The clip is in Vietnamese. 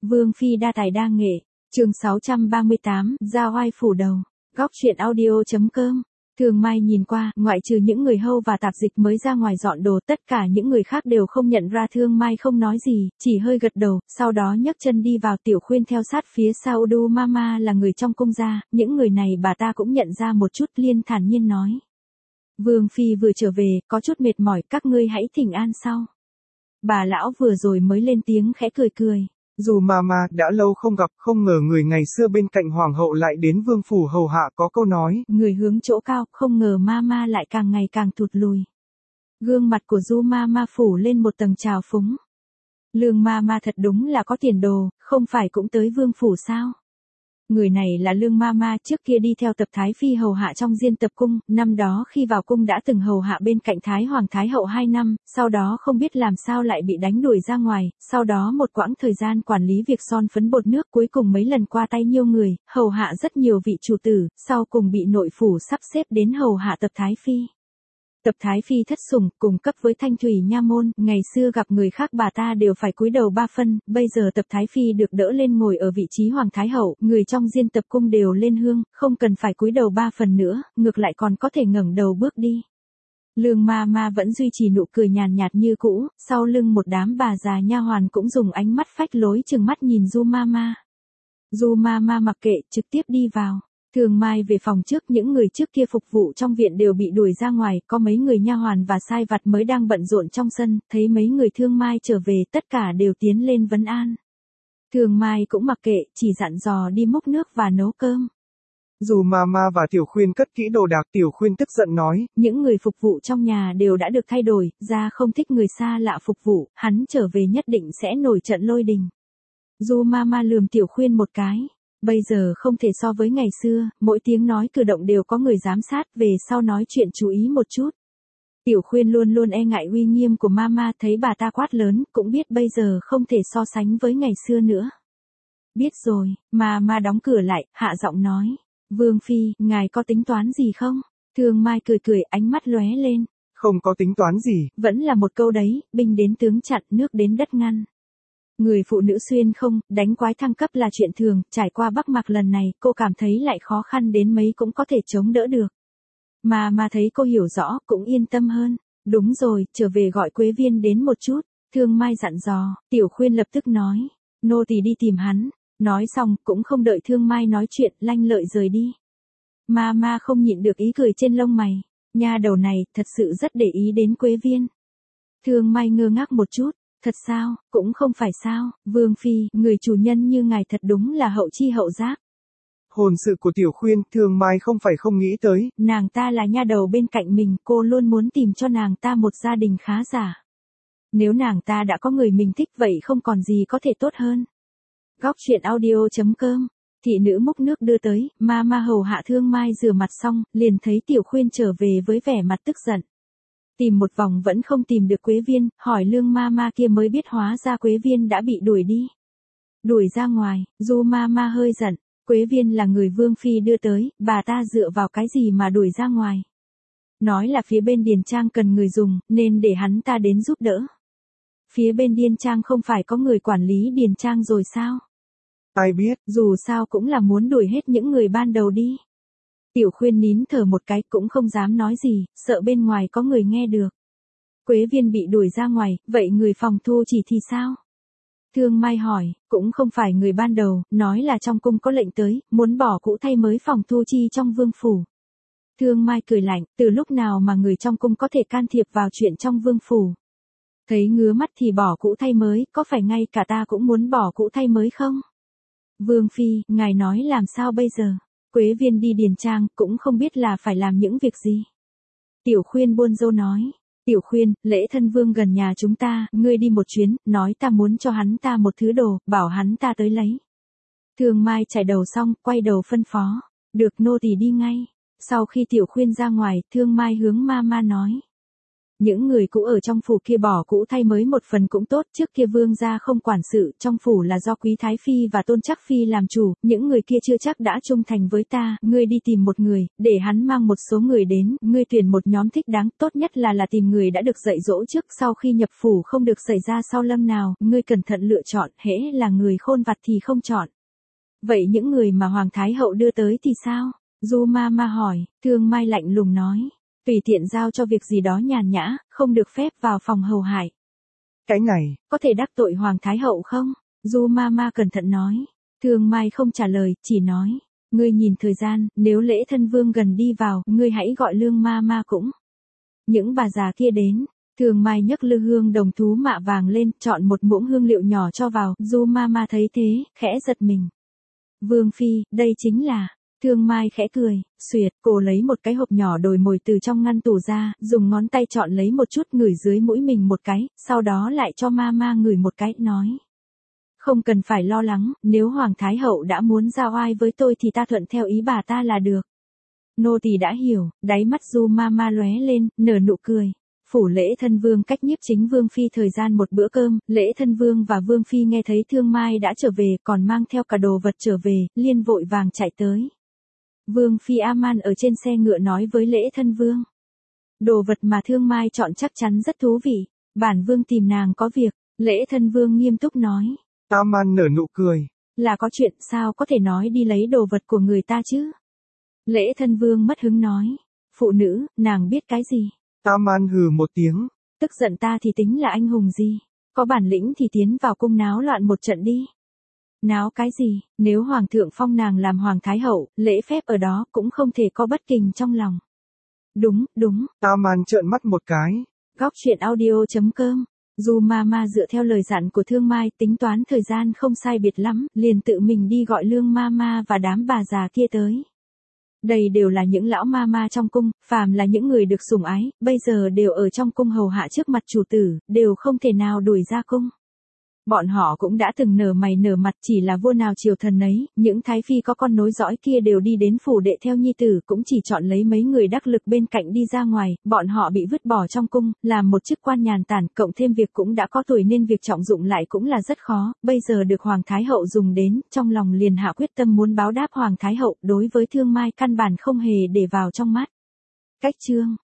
Vương phi đa tài đa nghệ, chương 638, Giao oai phủ đầu, góc truyện audio.com. Thường Mai nhìn qua, ngoại trừ những người hầu và tạp dịch mới ra ngoài dọn đồ, tất cả những người khác đều không nhận ra. Thương Mai không nói gì, chỉ hơi gật đầu, sau đó nhấc chân đi vào. Tiểu Khuyên theo sát phía sau. Udu Mama là người trong cung gia, những người này bà ta cũng nhận ra một chút, liền thản nhiên nói. Vương phi vừa trở về, có chút mệt mỏi, các ngươi hãy thỉnh an sau. Bà lão vừa rồi mới lên tiếng khẽ cười cười. Dù Mama đã lâu không gặp, không ngờ người ngày xưa bên cạnh hoàng hậu lại đến vương phủ hầu hạ. Có câu nói, người hướng chỗ cao, không ngờ Mama lại càng ngày càng thụt lùi. Gương mặt của Du Mama phủ lên một tầng trào phúng. Lương Mama thật đúng là có tiền đồ, không phải cũng tới vương phủ sao? Người này là Lương Mama, trước kia đi theo Tập Thái Phi hầu hạ trong Diên Tập Cung, năm đó khi vào cung đã từng hầu hạ bên cạnh Thái Hoàng Thái Hậu 2 năm, sau đó không biết làm sao lại bị đánh đuổi ra ngoài, sau đó một quãng thời gian quản lý việc son phấn bột nước, cuối cùng mấy lần qua tay nhiều người, hầu hạ rất nhiều vị chủ tử, sau cùng bị nội phủ sắp xếp đến hầu hạ Tập Thái Phi. Tập Thái Phi thất sủng, cùng cấp với Thanh Thủy Nha môn, ngày xưa gặp người khác bà ta đều phải cúi đầu 3 phân, bây giờ Tập Thái Phi được đỡ lên ngồi ở vị trí Hoàng Thái Hậu, người trong Diên Tập Cung đều lên hương, không cần phải cúi đầu 3 phần nữa, ngược lại còn có thể ngẩng đầu bước đi. Lương Mama vẫn duy trì nụ cười nhàn nhạt như cũ, sau lưng một đám bà già nha hoàn cũng dùng ánh mắt phách lối chừng mắt nhìn Du Mama. Du Mama mặc kệ, trực tiếp đi vào. Thường Mai về phòng trước, những người trước kia phục vụ trong viện đều bị đuổi ra ngoài, có mấy người nha hoàn và sai vặt mới đang bận rộn trong sân, thấy mấy người Thương Mai trở về, tất cả đều tiến lên vấn an. Thường Mai cũng mặc kệ, chỉ dặn dò đi múc nước và nấu cơm. Dù Mama và Tiểu Khuyên cất kỹ đồ đạc, Tiểu Khuyên tức giận nói, những người phục vụ trong nhà đều đã được thay đổi, ra không thích người xa lạ phục vụ, hắn trở về nhất định sẽ nổi trận lôi đình. Du Mama lườm Tiểu Khuyên một cái. Bây giờ không thể so với ngày xưa, mỗi tiếng nói cử động đều có người giám sát, về sau nói chuyện chú ý một chút. Tiểu Khuyên luôn luôn e ngại uy nghiêm của Mama, thấy bà ta quát lớn, cũng biết bây giờ không thể so sánh với ngày xưa nữa. Biết rồi, Mama đóng cửa lại, hạ giọng nói. Vương phi, ngài có tính toán gì không? Thường Mai cười cười, ánh mắt lóe lên. Không có tính toán gì. Vẫn là một câu đấy, binh đến tướng chặn, nước đến đất ngăn. Người phụ nữ xuyên không, đánh quái thăng cấp là chuyện thường, trải qua Bắc Mạc lần này, cô cảm thấy lại khó khăn đến mấy cũng có thể chống đỡ được. Mà thấy cô hiểu rõ, cũng yên tâm hơn. Đúng rồi, trở về gọi Quế Viên đến một chút. Thương Mai dặn dò, Tiểu Khuyên lập tức nói. Nô tỳ đi tìm hắn. Nói xong, cũng không đợi Thương Mai nói chuyện, lanh lợi rời đi. Mà không nhịn được ý cười trên lông mày. Nha đầu này, thật sự rất để ý đến Quế Viên. Thương Mai ngơ ngác một chút. Thật sao, cũng không phải sao, Vương phi, người chủ nhân như ngài thật đúng là hậu chi hậu giác. Hồn sự của Tiểu Khuyên, Thường Mai không phải không nghĩ tới. Nàng ta là nha đầu bên cạnh mình, cô luôn muốn tìm cho nàng ta một gia đình khá giả. Nếu nàng ta đã có người mình thích vậy không còn gì có thể tốt hơn. Góc truyện audio.com. Thị nữ múc nước đưa tới, Mama hầu hạ Thương Mai rửa mặt xong, liền thấy Tiểu Khuyên trở về với vẻ mặt tức giận. Tìm một vòng vẫn không tìm được Quế Viên, hỏi Lương Mama kia mới biết hóa ra Quế Viên đã bị đuổi đi. Đuổi ra ngoài, Du Mama hơi giận, Quế Viên là người Vương phi đưa tới, bà ta dựa vào cái gì mà đuổi ra ngoài. Nói là phía bên Điền Trang cần người dùng, nên để hắn ta đến giúp đỡ. Phía bên Điền Trang không phải có người quản lý Điền Trang rồi sao? Ai biết, dù sao cũng là muốn đuổi hết những người ban đầu đi. Tiểu Khuyên nín thở một cái, cũng không dám nói gì, sợ bên ngoài có người nghe được. Quế Viên bị đuổi ra ngoài, vậy người phòng thu chỉ thì sao? Thương Mai hỏi, cũng không phải người ban đầu, nói là trong cung có lệnh tới, muốn bỏ cũ thay mới phòng thu chi trong vương phủ. Thương Mai cười lạnh, từ lúc nào mà người trong cung có thể can thiệp vào chuyện trong vương phủ? Thấy ngứa mắt thì bỏ cũ thay mới, có phải ngay cả ta cũng muốn bỏ cũ thay mới không? Vương phi, ngài nói làm sao bây giờ? Quế Viên đi Điền Trang, cũng không biết là phải làm những việc gì. Tiểu Khuyên buôn dâu nói. Tiểu Khuyên, lễ thân vương gần nhà chúng ta, ngươi đi một chuyến, nói ta muốn cho hắn ta một thứ đồ, bảo hắn ta tới lấy. Thường Mai chải đầu xong, quay đầu phân phó. Được, nô tỳ đi ngay. Sau khi Tiểu Khuyên ra ngoài, Thương Mai hướng Mama nói. Những người cũ ở trong phủ kia bỏ cũ thay mới một phần cũng tốt, trước kia vương gia không quản sự, trong phủ là do Quý Thái Phi và Tôn Trắc Phi làm chủ, những người kia chưa chắc đã trung thành với ta, ngươi đi tìm một người, để hắn mang một số người đến, ngươi tuyển một nhóm thích đáng, tốt nhất là tìm người đã được dạy dỗ trước, sau khi nhập phủ không được xảy ra sau lâm nào, ngươi cẩn thận lựa chọn, hễ là người khôn vặt thì không chọn. Vậy những người mà Hoàng Thái Hậu đưa tới thì sao? Du Mama hỏi, Thương Mai lạnh lùng nói. Tùy tiện giao cho việc gì đó nhàn nhã, không được phép vào phòng hầu hại. Cái này, có thể đắc tội Hoàng Thái Hậu không? Du Mama cẩn thận nói. Thương Mai không trả lời, chỉ nói. Ngươi nhìn thời gian, nếu Lễ Thân Vương gần đi vào, ngươi hãy gọi Lương Mama cũng. Những bà già kia đến. Thương Mai nhấc lư hương đồng thú mạ vàng lên, chọn một muỗng hương liệu nhỏ cho vào. Du Mama thấy thế, khẽ giật mình. Vương Phi, đây chính là... Thương Mai khẽ cười, xuyệt, cô lấy một cái hộp nhỏ đồi mồi từ trong ngăn tủ ra, dùng ngón tay chọn lấy một chút ngửi dưới mũi mình một cái, sau đó lại cho Mama ngửi một cái, nói. Không cần phải lo lắng, nếu Hoàng Thái Hậu đã muốn giao oai với tôi thì ta thuận theo ý bà ta là được. Nô tỳ đã hiểu, đáy mắt Du Mama lóe lên, nở nụ cười. Phủ Lễ Thân Vương cách nhiếp chính Vương Phi thời gian một bữa cơm, Lễ Thân Vương và Vương Phi nghe thấy Thương Mai đã trở về, còn mang theo cả đồ vật trở về, liền vội vàng chạy tới. Vương Phi Aman ở trên xe ngựa nói với Lễ Thân Vương. Đồ vật mà Thương Mai chọn chắc chắn rất thú vị, bản Vương tìm nàng có việc, Lễ Thân Vương nghiêm túc nói. Aman nở nụ cười. Là có chuyện sao có thể nói đi lấy đồ vật của người ta chứ? Lễ Thân Vương mất hứng nói. Phụ nữ, nàng biết cái gì? Aman hừ một tiếng. Tức giận ta thì tính là anh hùng gì? Có bản lĩnh thì tiến vào cung náo loạn một trận đi. Náo cái gì, nếu Hoàng thượng phong nàng làm Hoàng Thái Hậu, lễ phép ở đó cũng không thể có bất kình trong lòng. Đúng, đúng. Aman trợn mắt một cái. Góc truyện audio.com. Du Mama dựa theo lời dặn của Thương Mai tính toán thời gian không sai biệt lắm, liền tự mình đi gọi Lương Mama và đám bà già kia tới. Đây đều là những lão mama trong cung, phàm là những người được sủng ái, bây giờ đều ở trong cung hầu hạ trước mặt chủ tử, đều không thể nào đuổi ra cung. Bọn họ cũng đã từng nở mày nở mặt, chỉ là vua nào triều thần ấy, những thái phi có con nối dõi kia đều đi đến phủ đệ theo nhi tử, cũng chỉ chọn lấy mấy người đắc lực bên cạnh đi ra ngoài, bọn họ bị vứt bỏ trong cung, làm một chức quan nhàn tản, cộng thêm việc cũng đã có tuổi nên việc trọng dụng lại cũng là rất khó, bây giờ được Hoàng Thái Hậu dùng đến, trong lòng liền hạ quyết tâm muốn báo đáp Hoàng Thái Hậu, đối với Thương Mai căn bản không hề để vào trong mắt. Cách chương